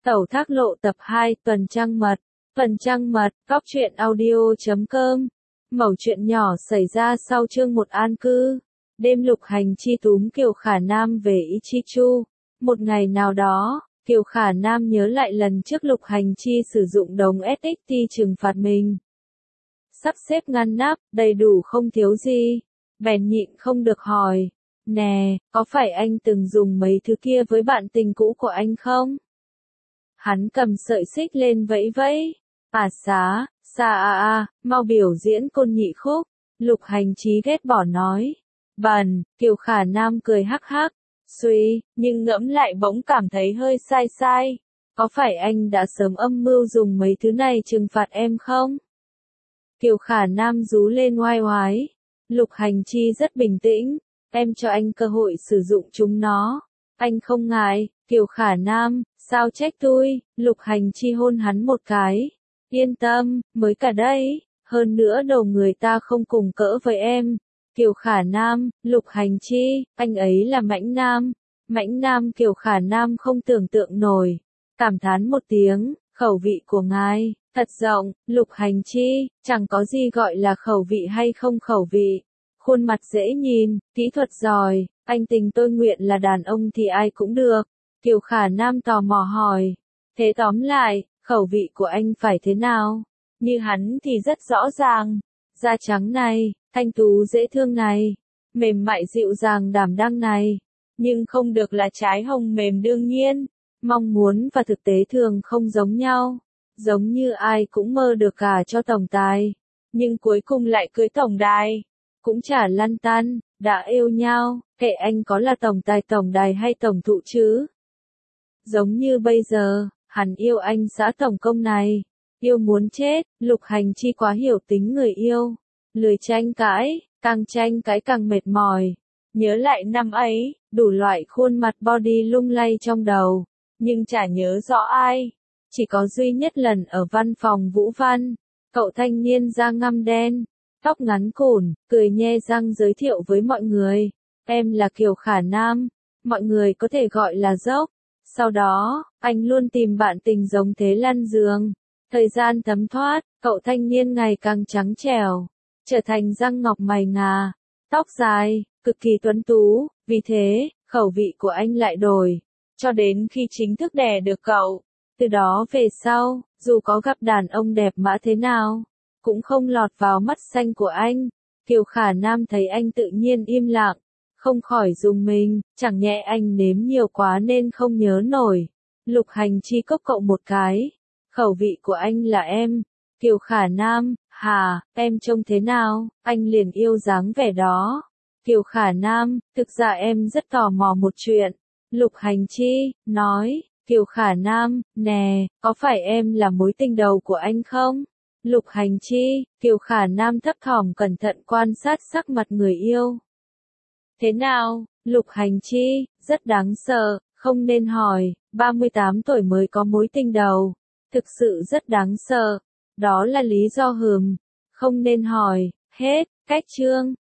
Tẩu Thác Lộ tập 2 Tuần Trăng Mật. Tuần Trăng Mật, Góc Truyện Audio.com. Mẩu chuyện nhỏ xảy ra sau chương 1 an cư. Đêm Lục Hành Chi túm Kiều Khả Nam về Ichichu. Một ngày nào đó, Kiều Khả Nam nhớ lại lần trước Lục Hành Chi sử dụng đống SXT trừng phạt mình. Sắp xếp ngăn nắp, đầy đủ không thiếu gì. Bèn nhịn không được hỏi. Nè, có phải anh từng dùng mấy thứ kia với bạn tình cũ của anh không? Hắn cầm sợi xích lên vẫy vẫy. Mau biểu diễn côn nhị khúc. Lục Hành Chí ghét bỏ nói. Bần, Kiều Khả Nam cười hắc hắc. Suy, nhưng ngẫm lại bỗng cảm thấy hơi sai sai. Có phải anh đã sớm âm mưu dùng mấy thứ này trừng phạt em không? Kiều Khả Nam rú lên oai oái. Lục Hành Chi rất bình tĩnh. Em cho anh cơ hội sử dụng chúng nó. Anh không ngại. Kiều Khả Nam, sao trách tôi? Lục Hành Chi hôn hắn một cái. Yên tâm, mới cả đây. Hơn nữa đầu người ta không cùng cỡ với em. Kiều Khả Nam, Lục Hành Chi, anh ấy là mãnh nam. Mãnh nam. Kiều Khả Nam không tưởng tượng nổi. Cảm thán một tiếng, khẩu vị của ngài thật rộng. Lục Hành Chi, chẳng có gì gọi là khẩu vị hay không khẩu vị. Khuôn mặt dễ nhìn, kỹ thuật giỏi, anh tình tôi nguyện là đàn ông thì ai cũng được. Kiều Khả Nam tò mò hỏi. Thế tóm lại, khẩu vị của anh phải thế nào? Như hắn thì rất rõ ràng. Da trắng này, thanh tú dễ thương này, mềm mại dịu dàng đảm đang này. Nhưng không được là trái hồng mềm đương nhiên. Mong muốn và thực tế thường không giống nhau. Giống như ai cũng mơ được gả cho tổng tài. Nhưng cuối cùng lại cưới tổng đài. Cũng chả lăn tăn, đã yêu nhau, kệ anh có là tổng tài tổng đài hay tổng thụ chứ. Giống như bây giờ, hắn yêu anh xã tổng công này. Yêu muốn chết. Lục Hành Chi quá hiểu tính người yêu. Lười tranh cãi, càng tranh cãi càng mệt mỏi. Nhớ lại năm ấy, đủ loại khuôn mặt body lung lay trong đầu. Nhưng chả nhớ rõ ai. Chỉ có duy nhất lần ở văn phòng Vũ Văn. Cậu thanh niên da ngăm đen, tóc ngắn cùn, cười nhe răng giới thiệu với mọi người. Em là Kiều Khả Nam. Mọi người có thể gọi là Dốc. Sau đó, anh luôn tìm bạn tình giống thế lăn giường. Thời gian thấm thoát, cậu thanh niên ngày càng trắng trẻo. Trở thành răng ngọc mày ngà. Tóc dài, cực kỳ tuấn tú. Vì thế, khẩu vị của anh lại đổi. Cho đến khi chính thức đẻ được cậu. Từ đó về sau, dù có gặp đàn ông đẹp mã thế nào, cũng không lọt vào mắt xanh của anh. Kiều Khả Nam thấy anh tự nhiên im lặng. Không khỏi rùng mình, chẳng nhẽ anh nếm nhiều quá nên không nhớ nổi. Lục Hành Chi cốc cậu một cái. Khẩu vị của anh là em. Kiều Khả Nam, hả, em trông thế nào? Anh liền yêu dáng vẻ đó. Kiều Khả Nam, thực ra em rất tò mò một chuyện. Lục Hành Chi, nói. Kiều Khả Nam, nè, có phải em là mối tình đầu của anh không? Lục Hành Chi, Kiều Khả Nam thấp thỏm cẩn thận quan sát sắc mặt người yêu. Thế nào? Lục Hành Chi, rất đáng sợ, không nên hỏi, 38 tuổi mới có mối tình đầu. Thực sự rất đáng sợ. Đó là lý do không nên hỏi, hết, cách chương.